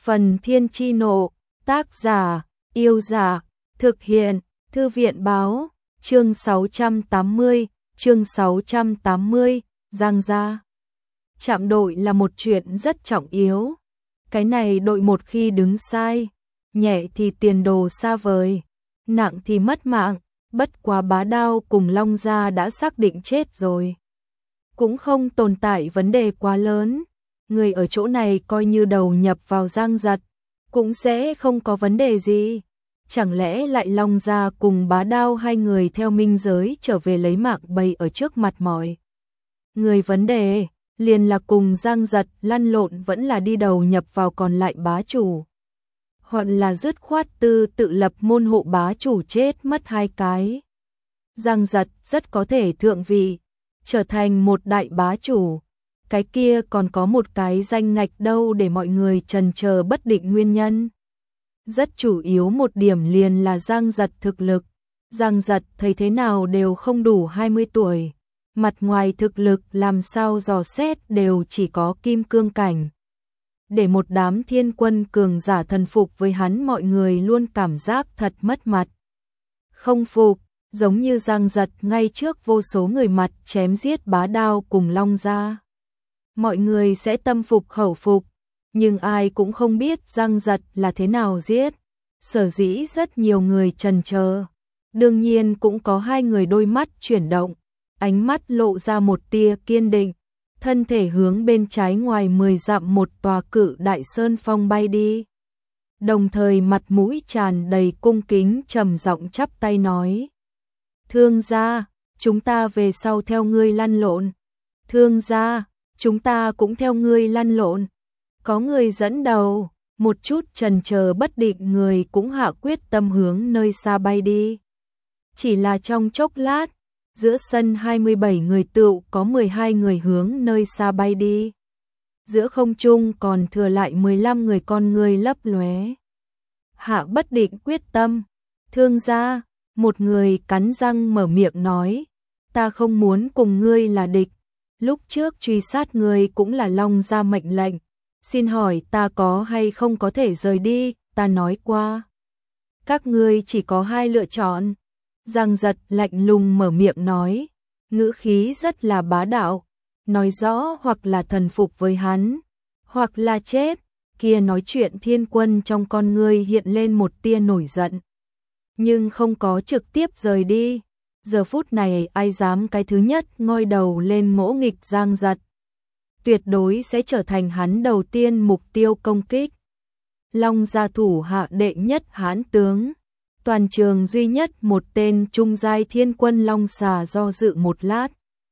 Phần Thiên Chi Nộ, tác giả, Yêu Giả, thực hiện, Thư viện Báo, chương 680, Giang gia. Chạm đội là một chuyện rất trọng yếu. Cái này đội một khi đứng sai, nhẹ thì tiền đồ xa vời, nặng thì mất mạng, bất quá Bá Đao cùng Long gia đã xác định chết rồi. Cũng không tồn tại vấn đề quá lớn, người ở chỗ này coi như đầu nhập vào Giang Giật, cũng sẽ không có vấn đề gì. Chẳng lẽ lại Long gia cùng Bá Đao hai người theo minh giới trở về lấy mạng bày ở trước mặt mọi người, vấn đề liền là cùng Giang Giật lăn lộn vẫn là đi đầu nhập vào còn lại bá chủ, hoặc là dứt khoát tự lập môn hộ bá chủ chết mất hai cái. Giang Giật rất có thể thượng vị, trở thành một đại bá chủ, cái kia còn có một cái danh ngạch đâu để mọi người chần chờ bất định nguyên nhân. Rất chủ yếu một điểm liền là Giang Giật thực lực. Giang Giật thấy thế nào đều không đủ 20 tuổi, mặt ngoài thực lực làm sao dò xét đều chỉ có kim cương cảnh. Để một đám thiên quân cường giả thần phục với hắn, mọi người luôn cảm giác thật mất mặt. Không phục, giống như Giang Giật ngay trước vô số người mặt chém giết Bá Đao cùng Long gia. Mọi người sẽ tâm phục khẩu phục, nhưng ai cũng không biết Giang Giật là thế nào giết. Sở dĩ rất nhiều người chần chờ, đương nhiên cũng có hai người đôi mắt chuyển động, ánh mắt lộ ra một tia kiên định, thân thể hướng bên trái ngoài 10 dặm một tòa cự đại sơn phong bay đi. Đồng thời mặt mũi tràn đầy cung kính trầm giọng chắp tay nói: "Thương gia, chúng ta về sau theo ngươi lăn lộn." "Thương gia, chúng ta cũng theo ngươi lăn lộn." Có người dẫn đầu, một chút chần chờ bất định người cũng hạ quyết tâm hướng nơi xa bay đi. Chỉ là trong chốc lát, giữa sân 27 người tựu có 12 người hướng nơi xa bay đi. Giữa không trung còn thừa lại 15 người, con người lấp lóe. Hạ bất định quyết tâm. "Thương gia," một người cắn răng mở miệng nói, "ta không muốn cùng ngươi là địch. Lúc trước truy sát ngươi cũng là Long gia mệnh lệnh. Xin hỏi ta có hay không có thể rời đi, ta nói qua. Các ngươi chỉ có hai lựa chọn." Giang Giật lạnh lùng mở miệng nói, ngữ khí rất là bá đạo, nói rõ hoặc là thần phục với hắn, hoặc là chết. Kia nói chuyện thiên quân trong con ngươi hiện lên một tia nổi giận, nhưng không có trực tiếp rời đi. Giờ phút này ai dám cái thứ nhất ngoi đầu lên ngỗ nghịch Giang Giật, tuyệt đối sẽ trở thành hắn đầu tiên mục tiêu công kích. Long gia thủ hạ đệ nhất hãn tướng, toàn trường duy nhất một tên trung giai thiên quân Long Xà do dự một lát,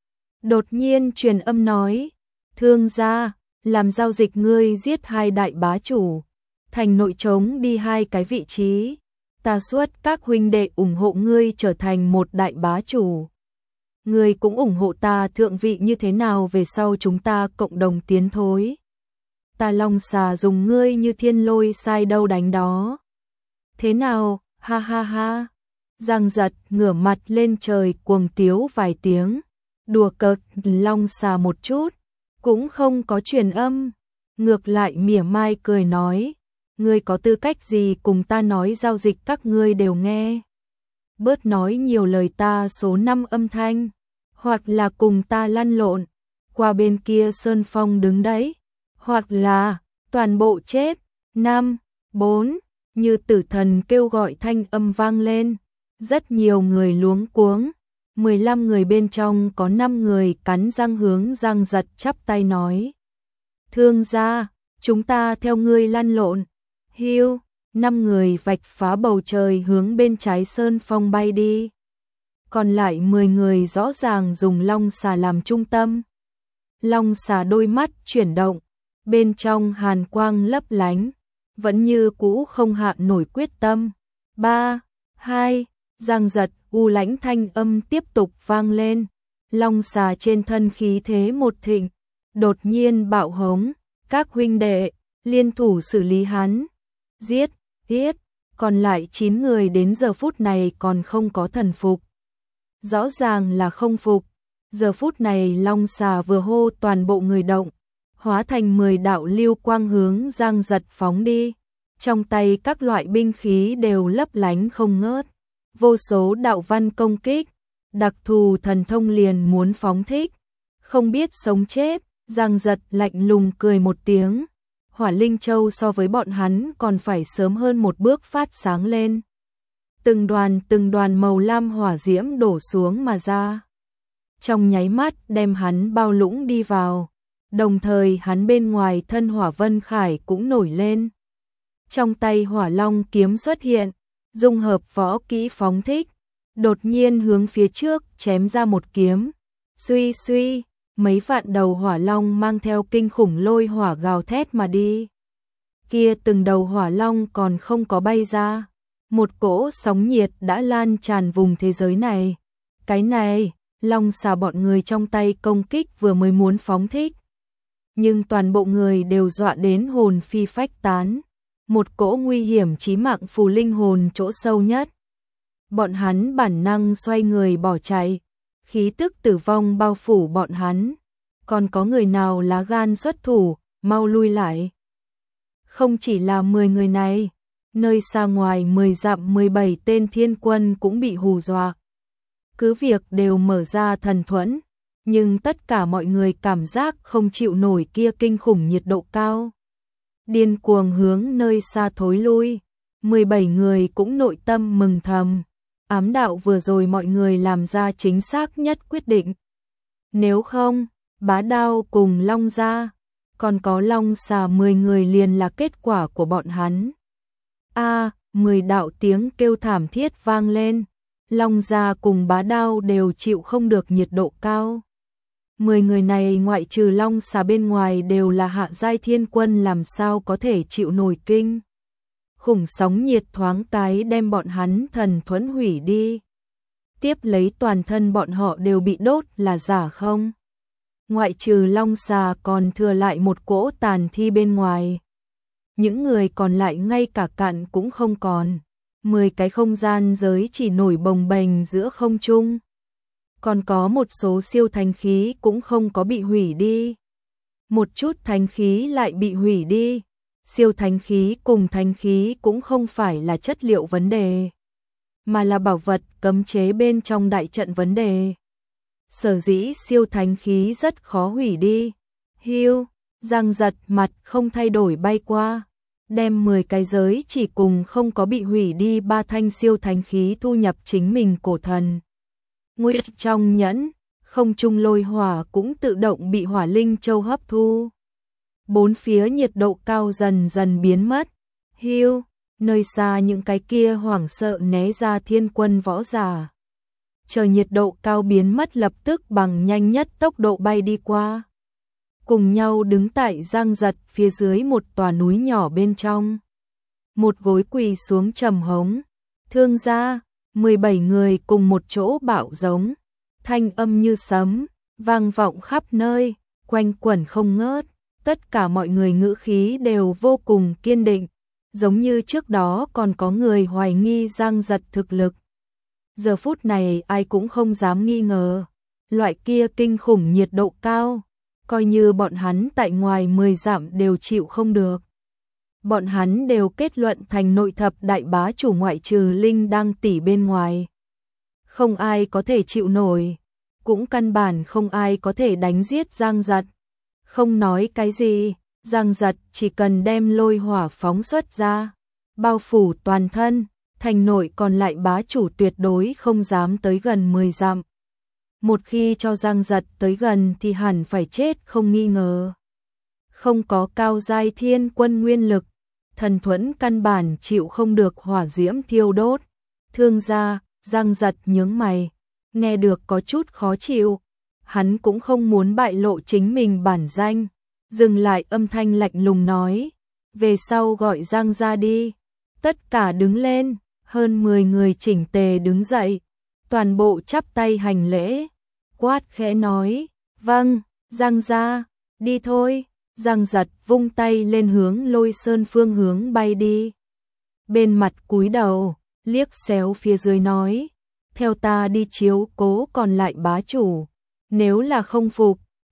đột nhiên truyền âm nói: "Thương gia, làm giao dịch ngươi giết hai đại bá chủ, thành nội trống đi hai cái vị trí, ta xuất các huynh đệ ủng hộ ngươi trở thành một đại bá chủ. Ngươi cũng ủng hộ ta thượng vị, như thế nào về sau chúng ta cộng đồng tiến thối. Ta Long Xà dùng ngươi như thiên lôi sai đâu đánh đó. Thế nào, ha ha ha." Giang Giật ngửa mặt lên trời cuồng tiếu vài tiếng, đùa cợt Long Xà một chút, cũng không có truyền âm, ngược lại mỉa mai cười nói: "Ngươi có tư cách gì cùng ta nói giao dịch, các ngươi đều nghe. Bớt nói nhiều lời, ta số 5 âm thanh, hoặc là cùng ta lăn lộn qua bên kia sơn phong đứng đấy, hoặc là toàn bộ chết." 5, 4, như tử thần kêu gọi thanh âm vang lên, rất nhiều người luống cuống. 15 người bên trong có 5 người cắn răng hướng Giang Giật chắp tay nói: "Thương gia, chúng ta theo ngươi lăn lộn." Hiu, 5 người vạch phá bầu trời hướng bên trái sơn phong bay đi. Còn lại 10 người rõ ràng dùng Long Xà làm trung tâm. Long Xà đôi mắt chuyển động, bên trong hàn quang lấp lánh, vẫn như cũ không hạ nổi quyết tâm. 3, 2, Giang Giật u lãnh thanh âm tiếp tục vang lên. Long Xà trên thân khí thế một thịnh, đột nhiên bạo hống: "Các huynh đệ, liên thủ xử lý hắn." Giết, giết. Còn lại 9 người đến giờ phút này còn không có thần phục. Rõ ràng là không phục. Giờ phút này Long Xà vừa hô toàn bộ người động, hóa thành 10 đạo lưu quang hướng Giang Giật phóng đi. Trong tay các loại binh khí đều lấp lánh không ngớt, vô số đạo văn công kích, đặc thù thần thông liền muốn phóng thích. Không biết sống chết, Giang Giật lạnh lùng cười một tiếng. Hỏa Linh Châu so với bọn hắn còn phải sớm hơn một bước phát sáng lên. Từng đoàn màu lam hỏa diễm đổ xuống mà ra. Trong nháy mắt đem hắn bao lũng đi vào. Đồng thời hắn bên ngoài thân hỏa vân khải cũng nổi lên. Trong tay hỏa long kiếm xuất hiện, dung hợp võ kỹ phóng thích. Đột nhiên hướng phía trước chém ra một kiếm. Suy suy, mấy vạn đầu hỏa long mang theo kinh khủng lôi hỏa gào thét mà đi. Kia từng đầu hỏa long còn không có bay ra. Một cỗ sóng nhiệt đã lan tràn vùng thế giới này. Cái này, long xà bọn người trong tay công kích vừa mới muốn phóng thích. Nhưng toàn bộ người đều dọa đến hồn phi phách tán. Một cỗ nguy hiểm chí mạng phù linh hồn chỗ sâu nhất. Bọn hắn bản năng xoay người bỏ chạy. Khí tức tử vong bao phủ bọn hắn. Còn có người nào lá gan xuất thủ, mau lui lại. Không chỉ là 10 người này, nơi xa ngoài 10 dặm 17 tên thiên quân cũng bị hù dọa. Cứ việc đều mở ra thần thuẫn, nhưng tất cả mọi người cảm giác không chịu nổi kia kinh khủng nhiệt độ cao. Điên cuồng hướng nơi xa thối lui, 17 người cũng nội tâm mừng thầm. Ám đạo vừa rồi mọi người làm ra chính xác nhất quyết định. Nếu không, Bá Đao cùng Long gia, còn có Long xà 10 người liền là kết quả của bọn hắn. 10 đạo tiếng kêu thảm thiết vang lên. Long gia cùng Bá Đao đều chịu không được nhiệt độ cao. 10 người này ngoại trừ Long xà bên ngoài đều là hạ giai thiên quân, làm sao có thể chịu nổi kinh khủng sóng nhiệt thoáng cái đem bọn hắn thần thuẫn hủy đi. Tiếp lấy toàn thân bọn họ đều bị đốt là giả không. Ngoại trừ Long xà còn thừa lại một cỗ tàn thi bên ngoài. Những người còn lại ngay cả cạn cũng không còn. 10 cái không gian giới chỉ nổi bồng bềnh giữa không trung. Còn có một số siêu thánh khí cũng không có bị hủy đi. Một chút thánh khí lại bị hủy đi. Siêu thánh khí cùng thánh khí cũng không phải là chất liệu vấn đề, mà là bảo vật cấm chế bên trong đại trận vấn đề. Sở dĩ siêu thánh khí rất khó hủy đi. Hiu, Giang Giật mặt không thay đổi bay qua, đem 10 cái giới chỉ cùng không có bị hủy đi 3 thanh siêu thánh khí thu nhập chính mình cổ thần. Nguyệt trong nhẫn, không trung lôi hỏa cũng tự động bị Hỏa Linh Châu hấp thu. Bốn phía nhiệt độ cao dần dần biến mất. Hiu, nơi xa những cái kia hoảng sợ né ra thiên quân võ giả. Chờ nhiệt độ cao biến mất lập tức bằng nhanh nhất tốc độ bay đi qua. Cùng nhau đứng tại Giang Giật phía dưới một tòa núi nhỏ bên trong. Một gối quỳ xuống trầm hống. Thương gia, 17 người cùng một chỗ bạo giống. Thanh âm như sấm, vang vọng khắp nơi, quanh quẩn không ngớt. Tất cả mọi người ngữ khí đều vô cùng kiên định, giống như trước đó còn có người hoài nghi Giang Giật thực lực. Giờ phút này ai cũng không dám nghi ngờ, loại kia kinh khủng nhiệt độ cao, coi như bọn hắn tại ngoài 10 dặm đều chịu không được. Bọn hắn đều kết luận thành nội thập đại bá chủ ngoại trừ Linh Đăng tỷ bên ngoài. Không ai có thể chịu nổi, cũng căn bản không ai có thể đánh giết Giang Giật. Không nói cái gì, Giang Giật chỉ cần đem lôi hỏa phóng xuất ra, bao phủ toàn thân, thành nội còn lại bá chủ tuyệt đối không dám tới gần 10 dặm. Một khi cho Giang Giật tới gần thì hẳn phải chết không nghi ngờ. Không có cao giai thiên quân nguyên lực, thần thuẫn căn bản chịu không được hỏa diễm thiêu đốt. Thương gia, Giang Giật nhướng mày, nghe được có chút khó chịu. Hắn cũng không muốn bại lộ chính mình bản danh, dừng lại âm thanh lạnh lùng nói, về sau gọi Giang ra đi. Tất cả đứng lên, hơn 10 người chỉnh tề đứng dậy, toàn bộ chắp tay hành lễ, quát khẽ nói, vâng, Giang ra, đi thôi. Giang Giật vung tay lên hướng Lôi Sơn phương hướng bay đi. Bên mặt cúi đầu, liếc xéo phía dưới nói, theo ta đi chiếu cố còn lại bá chủ. Nếu là không phục,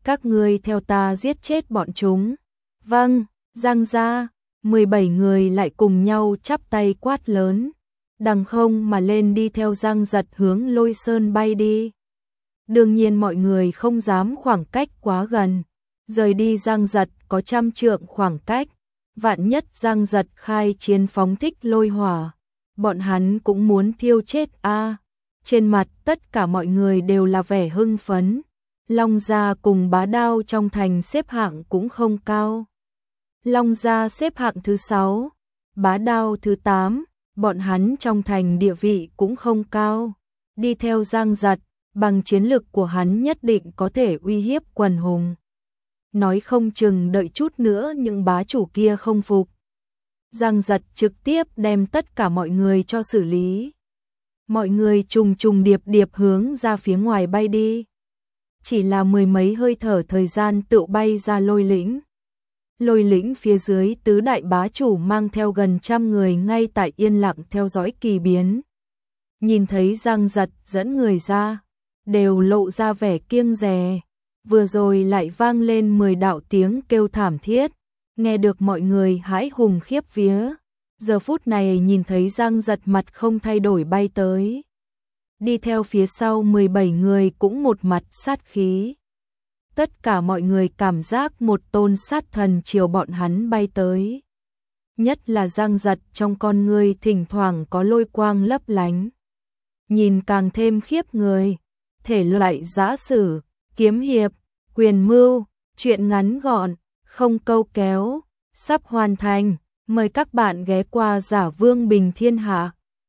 các ngươi theo ta giết chết bọn chúng. Vâng, Giang gia, 17 người lại cùng nhau chắp tay quát lớn, đằng không mà lên đi theo Giang Giật hướng Lôi Sơn bay đi. Đương nhiên mọi người không dám khoảng cách quá gần, rời đi Giang Giật có 100 trượng khoảng cách, vạn nhất Giang Giật khai chiến phóng thích lôi hỏa, bọn hắn cũng muốn thiêu chết a. Trên mặt tất cả mọi người đều là vẻ hưng phấn. Long gia cùng Bá Đao trong thành xếp hạng cũng không cao. Long gia xếp hạng thứ 6, Bá Đao thứ 8, bọn hắn trong thành địa vị cũng không cao. Đi theo Giang Giật, bằng chiến lực của hắn nhất định có thể uy hiếp quần hùng. Nói không chừng đợi chút nữa những bá chủ kia không phục, Giang Giật trực tiếp đem tất cả mọi người cho xử lý. Mọi người trùng trùng điệp điệp hướng ra phía ngoài bay đi. Chỉ là mười mấy hơi thở thời gian tự bay ra Lôi Lĩnh. Lôi Lĩnh phía dưới tứ đại bá chủ mang theo gần 100 người ngay tại yên lặng theo dõi kỳ biến. Nhìn thấy Giang Giật dẫn người ra, đều lộ ra vẻ kiêng dè. Vừa rồi lại vang lên 10 đạo tiếng kêu thảm thiết, nghe được mọi người hãi hùng khiếp vía. Giờ phút này nhìn thấy Giang Giật mặt không thay đổi bay tới. Đi theo phía sau 17 người cũng một mặt sát khí. Tất cả mọi người cảm giác một tôn sát thần chiều bọn hắn bay tới. Nhất là Giang Giật trong con ngươi thỉnh thoảng có lôi quang lấp lánh. Nhìn càng thêm khiếp người. Thể loại giã sử, kiếm hiệp, quyền mưu, truyện ngắn gọn, không câu kéo, sắp hoàn thành. Mời các bạn ghé qua Giả Vương Bình Thiên Hạ.